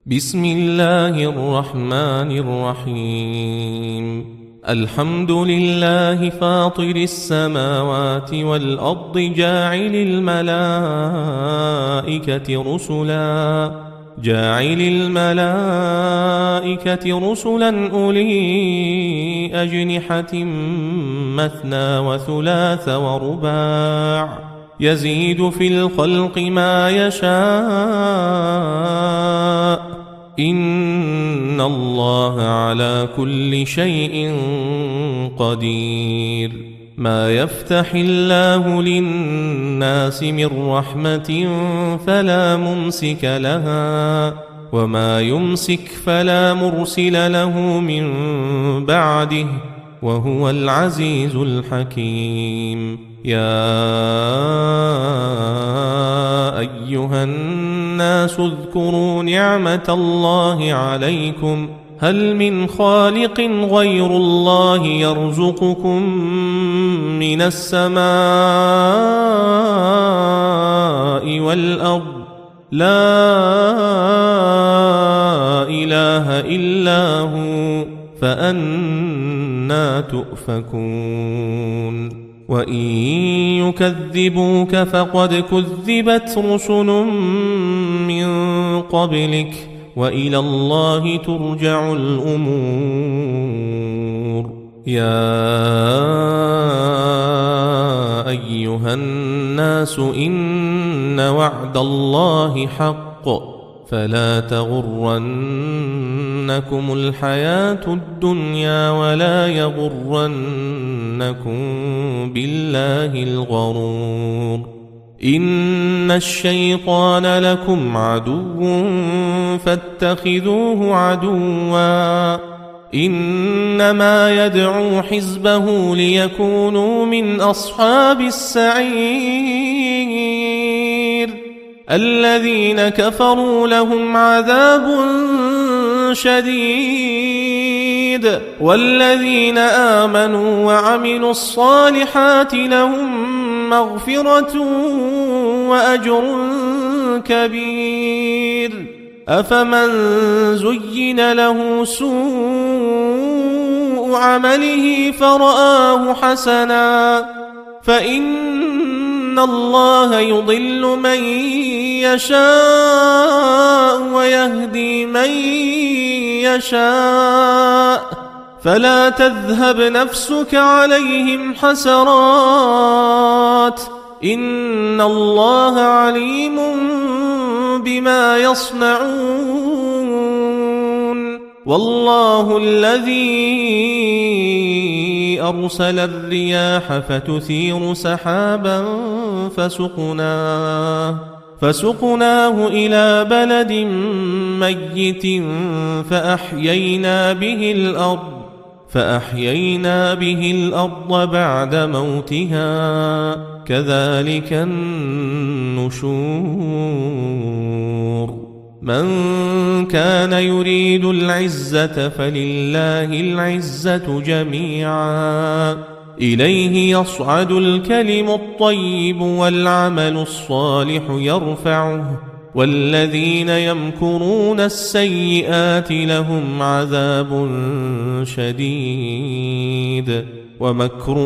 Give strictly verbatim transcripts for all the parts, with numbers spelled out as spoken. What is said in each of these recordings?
بسم الله الرحمن الرحيم. الحمد لله فاطر السماوات والأرض جاعل الملائكة رسلا جاعل الملائكة رسلا أولي أجنحة مثنى وثلاث ورباع يزيد في الخلق ما يشاء إن الله على كل شيء قدير. ما يفتح الله للناس من رحمة فلا ممسك لها وما يمسك فلا مرسل له من بعده وهو العزيز الحكيم. يا أيها الناس اذكروا نعمة الله عليكم هل من خالق غير الله يرزقكم من السماء والأرض لا إله إلا هو فأنى تؤفكون. وإن يكذبوك فقد كذبت رسل من قبلك وإلى الله ترجع الأمور. يا أيها الناس إن وعد الله حق فلا تغرنكم الحياة الدنيا ولا يغرنكم بالله الغرور. إن الشيطان لكم عدو فاتخذوه عدوا إنما يدعو حزبه ليكونوا من أصحاب السعير. الذين كفروا لهم عذاب شديد والذين آمنوا وعملوا الصالحات لهم مغفرة وأجر كبير. أفمن زين له سوء عمله فرآه حسنا فإن الله يضل من يشاء ويهدي من يشاء فلا تذهب نفسك عليهم حسرات إن الله عليم بما يصنعون. والله الذي أرسل الرياح فتثير سحابا فسقناه فسقناه إلى بلد ميت فأحيينا به الأرض فأحيينا به الأرض بعد موتها كذلك النشور. من كان يريد العزة فلله العزة جميعا إليه يصعد الكلم الطيب والعمل الصالح يرفعه والذين يمكرون السيئات لهم عذاب شديد ومكر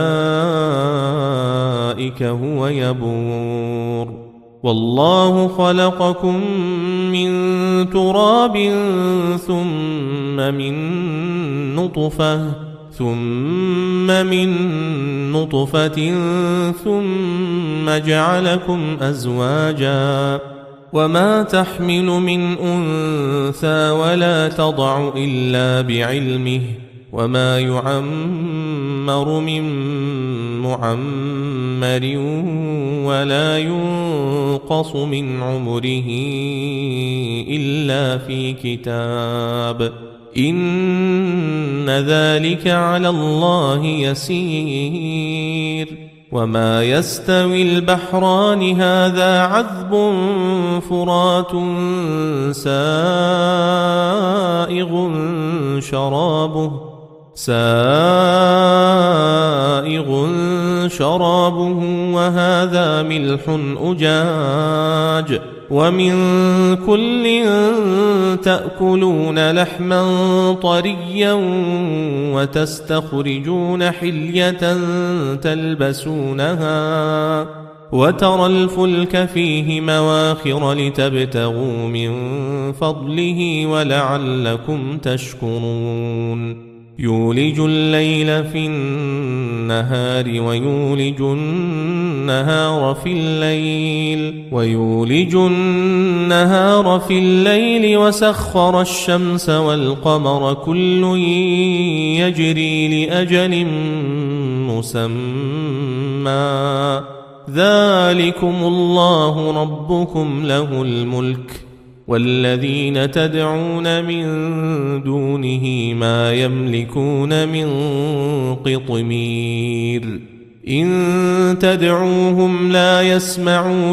أولئك هو يبور. والله خلقكم من تراب ثم من نطفة ثم من نطفة ثم جعلكم أزواجا وما تحمل من أنثى ولا تضع إلا بعلمه وما يعمر من معمر ولا ينقص من عمره إلا في كتاب إن ذلك على الله يسير. وما يستوي البحران هذا عذب فرات سائغ شرابه سائغ شرابه وهذا ملح أجاج ومن كل تأكلون لحما طريا وتستخرجون حلية تلبسونها وترى الفلك فيه مواخر لتبتغوا من فضله ولعلكم تشكرون يولج الليل في النهار ويولج النهار في الليل ويولج النهار في الليل وسخر الشمس والقمر كل يجري لأجل مسمى ذلكم الله ربكم له الملك والذين تدعون من دونه ما يملكون من قطمير إن تدعوهم لا يسمعوا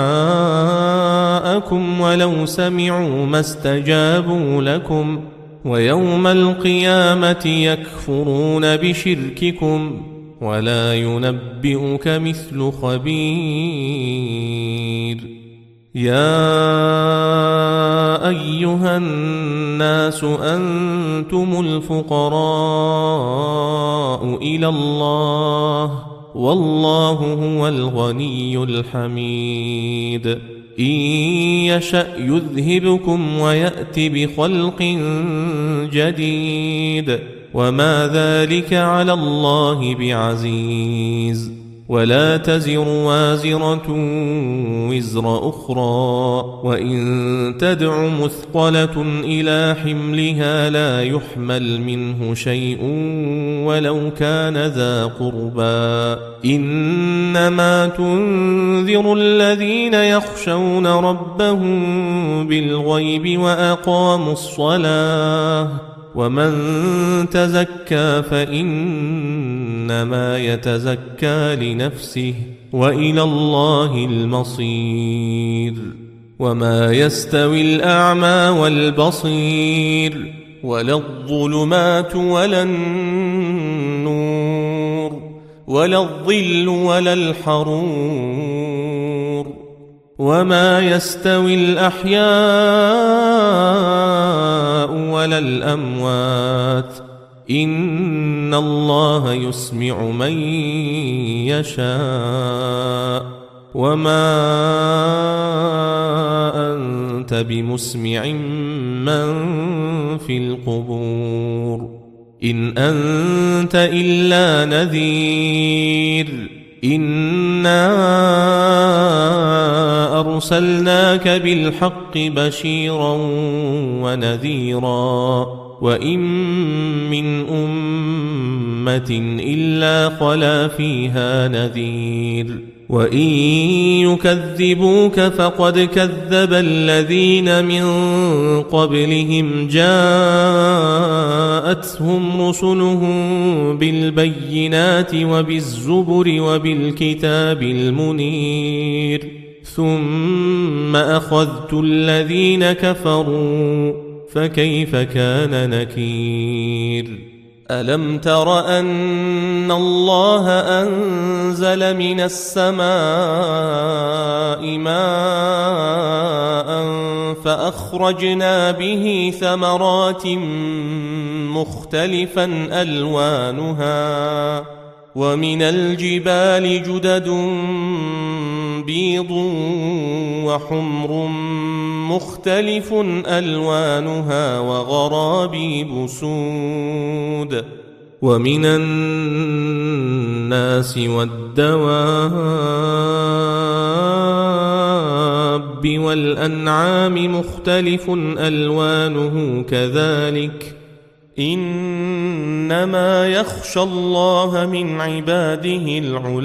دعاءكم ولو سمعوا ما استجابوا لكم ويوم القيامة يكفرون بشرككم ولا ينبئك مثل خبير يا أيها الناس أنتم الفقراء إلى الله والله هو الغني الحميد إن يشأ يذهبكم ويأت بخلق جديد وما ذلك على الله بعزيز ولا تزر وازرة وزر أخرى وإن تدع مثقلة إلى حملها لا يحمل منه شيء ولو كان ذا قربى إنما تنذر الذين يخشون ربهم بالغيب وأقاموا الصلاة ومن تزكى فإنما يتزكى لنفسه وإلى الله المصير وما يستوي الأعمى والبصير ولا الظلمات ولا النور ولا الظل ولا الحرور وما يستوي الأحياء ولا الأموات إن الله يسمع من يشاء وما أنت بمسمع من في القبور إن أنت إلا نذير إنا أرسلناك بالحق بشيرا ونذيرا وإن من أمة إلا خلا فيها نذير وإن يكذبوك فقد كذب الذين من قبلهم جاءتهم رسلهم بالبينات وبالزبر وبالكتاب المنير ثم أخذت الذين كفروا فكيف كان نكير ألم تر أن الله أنزل من السماء ماء فأخرجنا به ثمرات مختلفا ألوانها ومن الجبال جدد بيض وحمر مختلف ألوانها وغرابيب سود ومن الناس والدواب والأنعام مختلف ألوانه كذلك إنما يخشى الله من عباده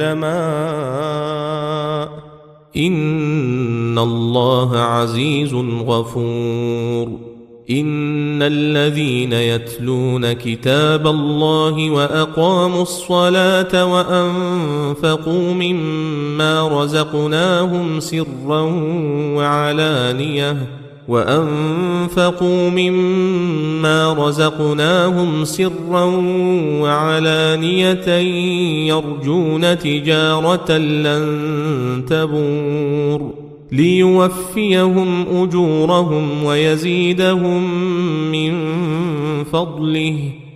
العلماء إن الله عزيز غفور إن الذين يتلون كتاب الله وأقاموا الصلاة وأنفقوا مما رزقناهم سرا وعلانية وأنفقوا مما رزقناهم سرا وعلانية يرجون تجارة لن تبور ليوفيهم أجورهم ويزيدهم من فضله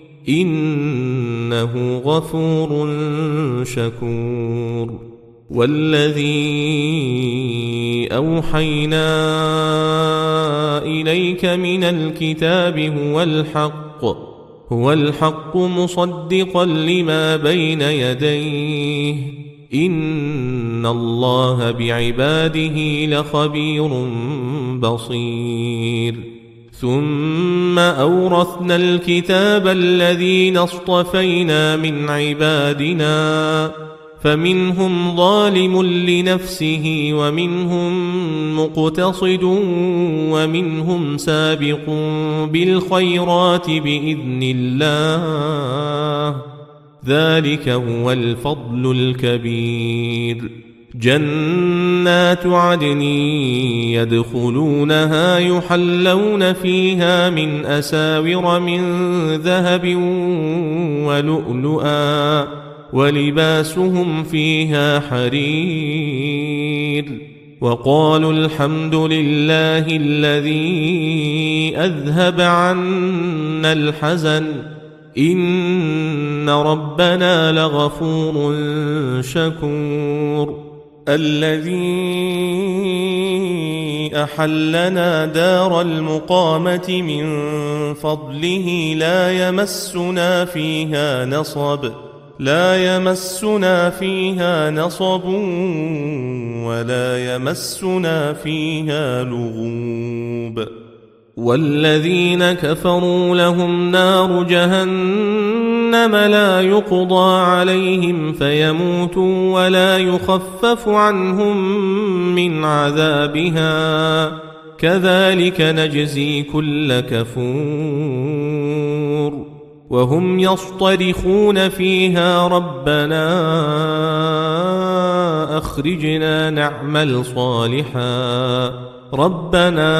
إنه غفور شكور. والذي أوحينا إليك من الكتاب هو الحق هو الحق مصدقا لما بين يديه إن الله بعباده لخبير بصير. ثم أورثنا الكتاب الذين اصطفينا من عبادنا فمنهم ظالم لنفسه ومنهم مقتصد ومنهم سابق بالخيرات بإذن الله ذلك هو الفضل الكبير. جنات عدن يدخلونها يحلون فيها من أساور من ذهب ولؤلؤا ولباسهم فيها حرير. وقالوا الحمد لله الذي أذهب عنا الحزن إن ربنا لغفور شكور. الذي أحلنا دار المقامة من فضله لا يمسنا فيها نصب لا يمسنا فيها نصب ولا يمسنا فيها لغوب. والذين كفروا لهم نار جهنم لا يقضى عليهم فيموتوا ولا يخفف عنهم من عذابها كذلك نجزي كل كفور. وهم يصطرخون فيها ربنا أخرجنا نعمل صالحا ربنا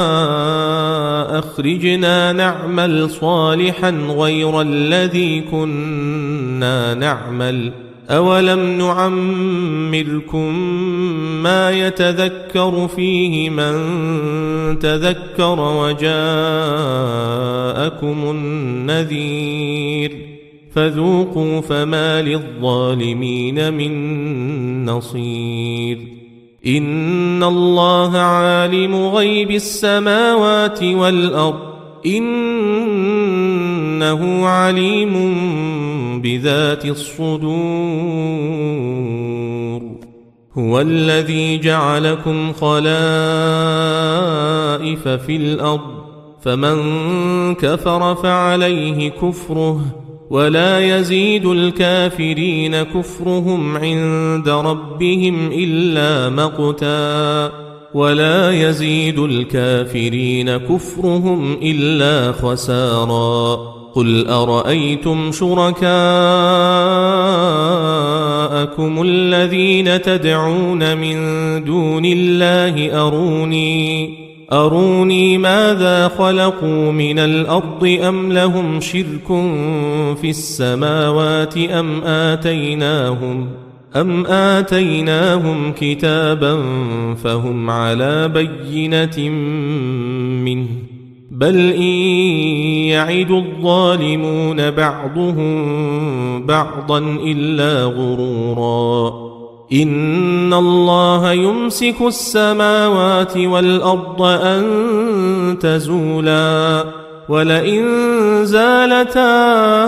أخرجنا نعمل صالحا غير الذي كنا نعمل أولم نعمركم ما يتذكر فيه من تذكر وجاءكم النذير فذوقوا فما للظالمين من نصير. إن الله عالم غيب السماوات والأرض إنه عليم بذات الصدور. هو الذي جعلكم خلائف في الأرض فمن كفر فعليه كفره ولا يزيد الكافرين كفرهم عند ربهم إلا مقتا ولا يزيد الكافرين كفرهم إلا خسارا. قل أرأيتم شركاءكم الذين تدعون من دون الله أروني أروني ماذا خلقوا من الأرض أم لهم شرك في السماوات أم آتيناهم أم آتيناهم كتابا فهم على بينة منه بل إن يعد الظالمون بعضهم بعضا إلا غرورا. إن الله يمسك السماوات والأرض أن تزولا ولئن زالتا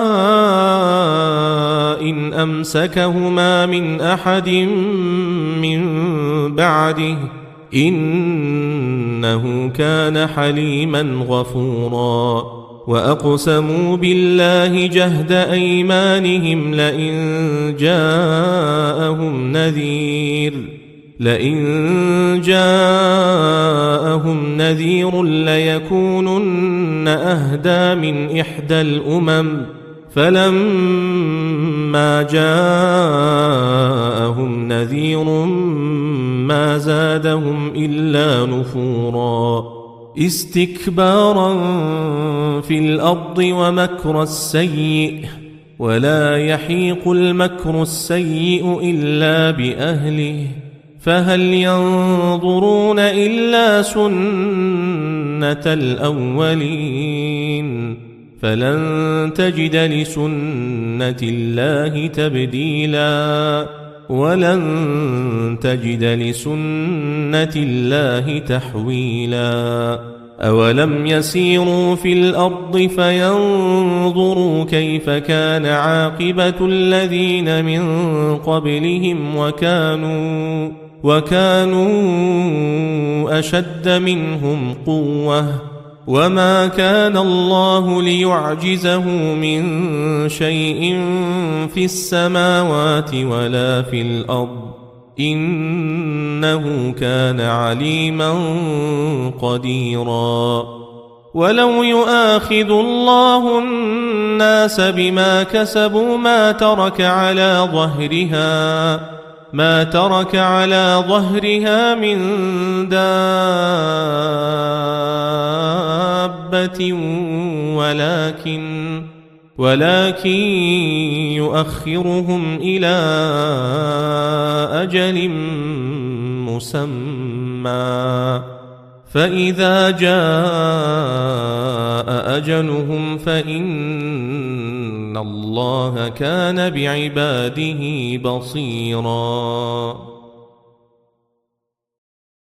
إن أمسكهما من أحد من بعده إنه كان حليما غفورا. وأقسموا بالله جهد أيمانهم لئن جاءهم نذير لئن جاءهم نذير ليكونن أهدى من إحدى الأمم فلما جاءهم نذير ما زادهم إلا نفورا. استكبارا في الأرض ومكر السيء ولا يحيق المكر السيء إلا بأهله فهل ينظرون إلا سنة الأولين فلن تجد لسنة الله تبديلا ولن تجد لسنة الله تحويلا أولم يسيروا في الأرض فينظروا كيف كان عاقبة الذين من قبلهم وكانوا وكانوا أشد منهم قوة وما كان الله ليعجزه من شيء في السماوات ولا في الأرض إنه كان عليما قديرا ولو يؤاخذ الله الناس بما كسبوا ما ترك على ظهرها ما ترك على ظهرها من دابة ولكن ولكن يؤخرهم إلى أجل مسمى فإذا جاء أجلهم فإن الله كان بعباده بصيراً